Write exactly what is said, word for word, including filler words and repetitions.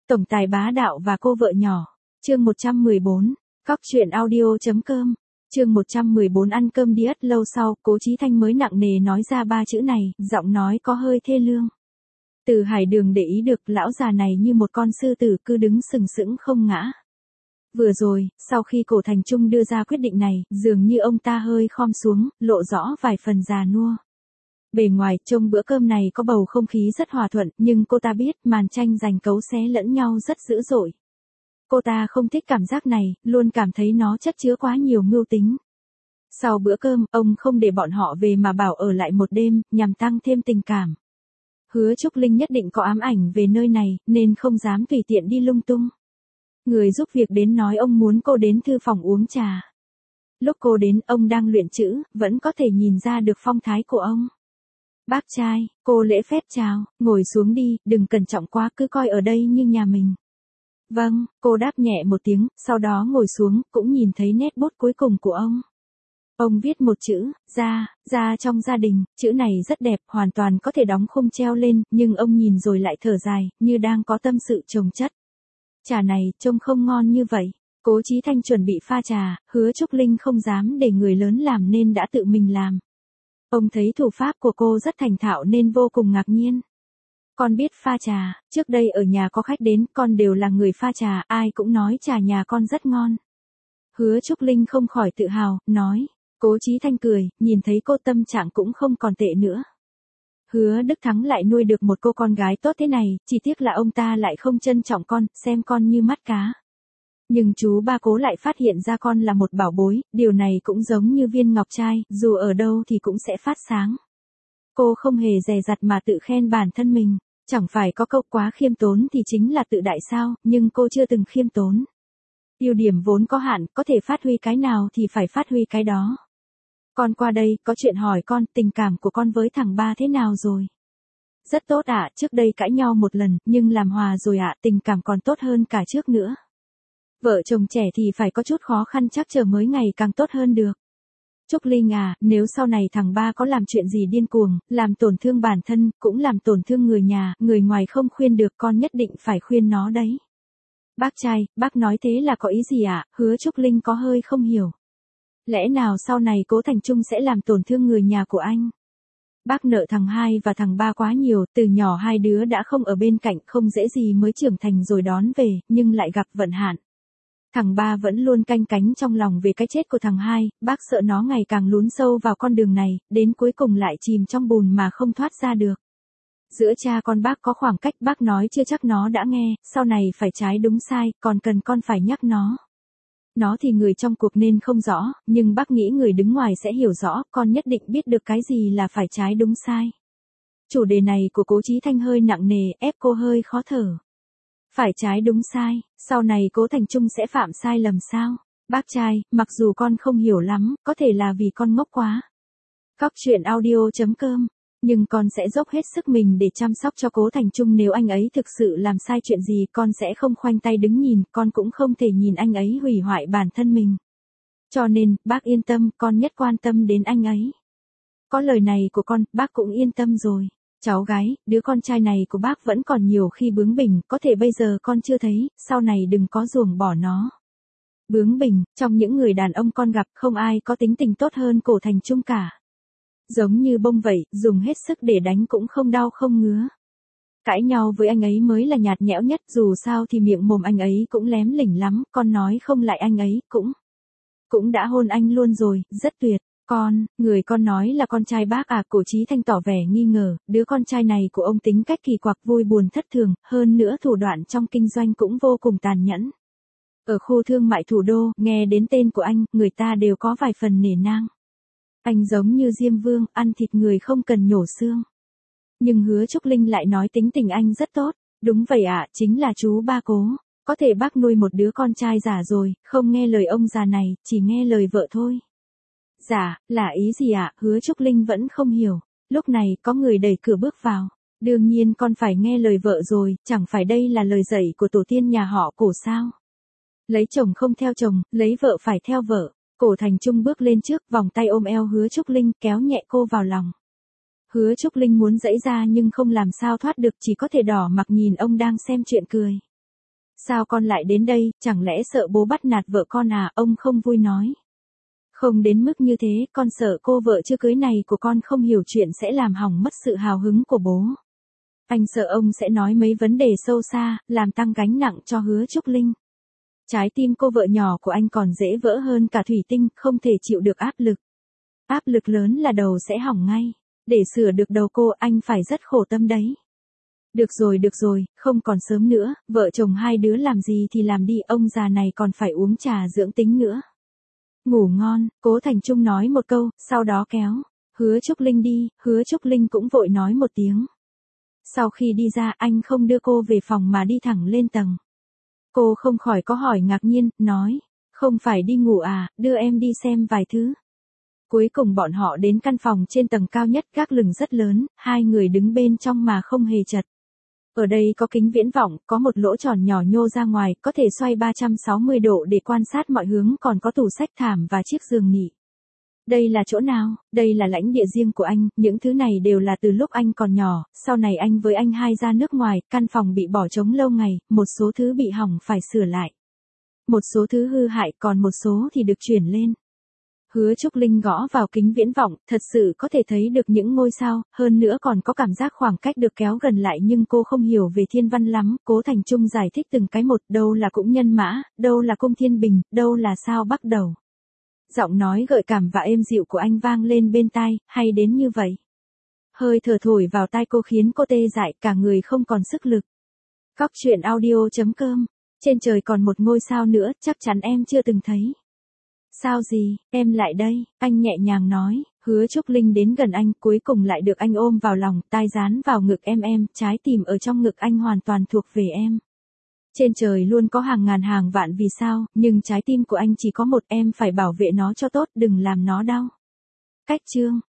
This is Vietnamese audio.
Tổng tài bá đạo và cô vợ nhỏ. Chương một trăm mười bốn. Cóc truyện audio chấm com. Chương một trăm mười bốn ăn cơm đi ất lâu sau, Cố Chí Thanh mới nặng nề nói ra ba chữ này, giọng nói có hơi thê lương. Từ Hải Đường để ý được lão già này như một con sư tử cứ đứng sừng sững không ngã. Vừa rồi, sau khi Cổ Thành Trung đưa ra quyết định này, dường như ông ta hơi khom xuống, lộ rõ vài phần già nua. Bề ngoài, trông bữa cơm này có bầu không khí rất hòa thuận, nhưng cô ta biết màn tranh giành cấu xé lẫn nhau rất dữ dội. Cô ta không thích cảm giác này, luôn cảm thấy nó chất chứa quá nhiều mưu tính. Sau bữa cơm, ông không để bọn họ về mà bảo ở lại một đêm, nhằm tăng thêm tình cảm. Hứa Trúc Linh nhất định có ám ảnh về nơi này, nên không dám tùy tiện đi lung tung. Người giúp việc đến nói ông muốn cô đến thư phòng uống trà. Lúc cô đến, ông đang luyện chữ, vẫn có thể nhìn ra được phong thái của ông. Bác trai, cô lễ phép chào, ngồi xuống đi, đừng cẩn trọng quá, cứ coi ở đây như nhà mình. Vâng, cô đáp nhẹ một tiếng, sau đó ngồi xuống, cũng nhìn thấy nét bút cuối cùng của ông. Ông viết một chữ, gia, gia trong gia đình, chữ này rất đẹp, hoàn toàn có thể đóng khung treo lên, nhưng ông nhìn rồi lại thở dài, như đang có tâm sự chồng chất. Trà này, trông không ngon như vậy. Cố Chí Thanh chuẩn bị pha trà, Hứa Trúc Linh không dám để người lớn làm nên đã tự mình làm. Ông thấy thủ pháp của cô rất thành thạo nên vô cùng ngạc nhiên. Con biết pha trà, trước đây ở nhà có khách đến, con đều là người pha trà, ai cũng nói trà nhà con rất ngon. Hứa Trúc Linh không khỏi tự hào, nói. Cố Chí Thanh cười, nhìn thấy cô tâm trạng cũng không còn tệ nữa. Hứa Đức Thắng lại nuôi được một cô con gái tốt thế này, chỉ tiếc là ông ta lại không trân trọng con, xem con như mắt cá. Nhưng chú ba Cố lại phát hiện ra con là một bảo bối, điều này cũng giống như viên ngọc trai, dù ở đâu thì cũng sẽ phát sáng. Cô không hề dè dặt mà tự khen bản thân mình, chẳng phải có câu quá khiêm tốn thì chính là tự đại sao, nhưng cô chưa từng khiêm tốn. Ưu điểm vốn có hạn, có thể phát huy cái nào thì phải phát huy cái đó. Con qua đây, có chuyện hỏi con, tình cảm của con với thằng ba thế nào rồi? Rất tốt ạ, trước đây cãi nhau một lần, nhưng làm hòa rồi ạ, tình cảm còn tốt hơn cả trước nữa. Vợ chồng trẻ thì phải có chút khó khăn, chắc chờ mới ngày càng tốt hơn được. Trúc Linh à, nếu sau này thằng ba có làm chuyện gì điên cuồng, làm tổn thương bản thân, cũng làm tổn thương người nhà, người ngoài không khuyên được, con nhất định phải khuyên nó đấy. Bác trai, bác nói thế là có ý gì ạ? Hứa Trúc Linh có hơi không hiểu. Lẽ nào sau này Cố Thành Trung sẽ làm tổn thương người nhà của anh? Bác nợ thằng hai và thằng ba quá nhiều, từ nhỏ hai đứa đã không ở bên cạnh, không dễ gì mới trưởng thành rồi đón về, nhưng lại gặp vận hạn. Thằng ba vẫn luôn canh cánh trong lòng về cái chết của thằng hai, bác sợ nó ngày càng lún sâu vào con đường này, đến cuối cùng lại chìm trong bùn mà không thoát ra được. Giữa cha con bác có khoảng cách, bác nói chưa chắc nó đã nghe, sau này phải trái đúng sai, còn cần con phải nhắc nó. Nó thì người trong cuộc nên không rõ, nhưng bác nghĩ người đứng ngoài sẽ hiểu rõ, con nhất định biết được cái gì là phải trái đúng sai. Chủ đề này của Cố Chí Thanh hơi nặng nề, ép cô hơi khó thở. Phải trái đúng sai, sau này Cố Thành Trung sẽ phạm sai lầm sao? Bác trai, mặc dù con không hiểu lắm, có thể là vì con ngốc quá. Cóc truyện audio chấm com. Nhưng con sẽ dốc hết sức mình để chăm sóc cho Cố Thành Trung, nếu anh ấy thực sự làm sai chuyện gì, con sẽ không khoanh tay đứng nhìn, con cũng không thể nhìn anh ấy hủy hoại bản thân mình. Cho nên, bác yên tâm, con nhất quan tâm đến anh ấy. Có lời này của con, bác cũng yên tâm rồi. Cháu gái, đứa con trai này của bác vẫn còn nhiều khi bướng bỉnh, có thể bây giờ con chưa thấy, sau này đừng có ruồng bỏ nó. Bướng bỉnh, trong những người đàn ông con gặp, không ai có tính tình tốt hơn Cổ Thành Trung cả. Giống như bông vậy, dùng hết sức để đánh cũng không đau không ngứa. Cãi nhau với anh ấy mới là nhạt nhẽo nhất, dù sao thì miệng mồm anh ấy cũng lém lỉnh lắm, con nói không lại anh ấy, cũng, cũng đã hôn anh luôn rồi, rất tuyệt. Con, người con nói là con trai bác à? Cổ Chí Thanh tỏ vẻ nghi ngờ, đứa con trai này của ông tính cách kỳ quặc, vui buồn thất thường, hơn nữa thủ đoạn trong kinh doanh cũng vô cùng tàn nhẫn. Ở khu thương mại thủ đô, nghe đến tên của anh, người ta đều có vài phần nể nang. Anh giống như Diêm Vương, ăn thịt người không cần nhổ xương. Nhưng Hứa Trúc Linh lại nói tính tình anh rất tốt. Đúng vậy ạ, chính là chú ba Cố. Có thể bác nuôi một đứa con trai giả rồi, không nghe lời ông già này, chỉ nghe lời vợ thôi. Dạ, là ý gì ạ? Hứa Trúc Linh vẫn không hiểu. Lúc này, có người đẩy cửa bước vào. Đương nhiên con phải nghe lời vợ rồi, chẳng phải đây là lời dạy của tổ tiên nhà họ Cổ sao? Lấy chồng không theo chồng, lấy vợ phải theo vợ. Cổ Thành Trung bước lên trước, vòng tay ôm eo Hứa Trúc Linh, kéo nhẹ cô vào lòng. Hứa Trúc Linh muốn giãy ra nhưng không làm sao thoát được, chỉ có thể đỏ mặt nhìn ông đang xem chuyện cười. Sao con lại đến đây, chẳng lẽ sợ bố bắt nạt vợ con à, ông không vui nói. Không đến mức như thế, con sợ cô vợ chưa cưới này của con không hiểu chuyện sẽ làm hỏng mất sự hào hứng của bố. Anh sợ ông sẽ nói mấy vấn đề sâu xa, làm tăng gánh nặng cho Hứa Trúc Linh. Trái tim cô vợ nhỏ của anh còn dễ vỡ hơn cả thủy tinh, không thể chịu được áp lực. Áp lực lớn là đầu sẽ hỏng ngay. Để sửa được đầu cô, anh phải rất khổ tâm đấy. Được rồi được rồi, không còn sớm nữa, vợ chồng hai đứa làm gì thì làm đi, ông già này còn phải uống trà dưỡng tính nữa. Ngủ ngon, Cố Thành Trung nói một câu, sau đó kéo Hứa Trúc Linh đi, Hứa Trúc Linh cũng vội nói một tiếng. Sau khi đi ra, anh không đưa cô về phòng mà đi thẳng lên tầng. Cô không khỏi có hỏi ngạc nhiên, nói, không phải đi ngủ à, đưa em đi xem vài thứ. Cuối cùng bọn họ đến căn phòng trên tầng cao nhất, gác lửng rất lớn, hai người đứng bên trong mà không hề chật. Ở đây có kính viễn vọng, có một lỗ tròn nhỏ nhô ra ngoài, có thể xoay ba trăm sáu mươi độ để quan sát mọi hướng, còn có tủ sách thảm và chiếc giường nghỉ. Đây là chỗ nào? Đây là lãnh địa riêng của anh, những thứ này đều là từ lúc anh còn nhỏ, sau này anh với anh hai ra nước ngoài, căn phòng bị bỏ trống lâu ngày, một số thứ bị hỏng phải sửa lại. Một số thứ hư hại, còn một số thì được chuyển lên. Hứa Trúc Linh gõ vào kính viễn vọng, thật sự có thể thấy được những ngôi sao, hơn nữa còn có cảm giác khoảng cách được kéo gần lại, nhưng cô không hiểu về thiên văn lắm. Cố Thành Trung giải thích từng cái một, đâu là cũng nhân mã, đâu là cung thiên bình, đâu là sao bắc đầu. Giọng nói gợi cảm và êm dịu của anh vang lên bên tai, hay đến như vậy. Hơi thở thổi vào tai cô khiến cô tê dại, cả người không còn sức lực. Cóc truyện audio chấm com. Trên trời còn một ngôi sao nữa, chắc chắn em chưa từng thấy. Sao gì, em lại đây, anh nhẹ nhàng nói. Hứa Trúc Linh đến gần anh, cuối cùng lại được anh ôm vào lòng, tai dán vào ngực em em, trái tim ở trong ngực anh hoàn toàn thuộc về em. Trên trời luôn có hàng ngàn hàng vạn vì sao, nhưng trái tim của anh chỉ có một, em phải bảo vệ nó cho tốt, đừng làm nó đau. Cách chương